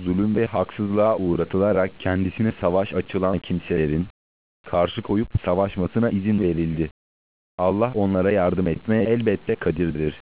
zulüm ve haksızlığa uğratılarak kendisine savaş açılan kimselerin karşı koyup savaşmasına izin verildi. Allah onlara yardım etmeye elbette kadirdir.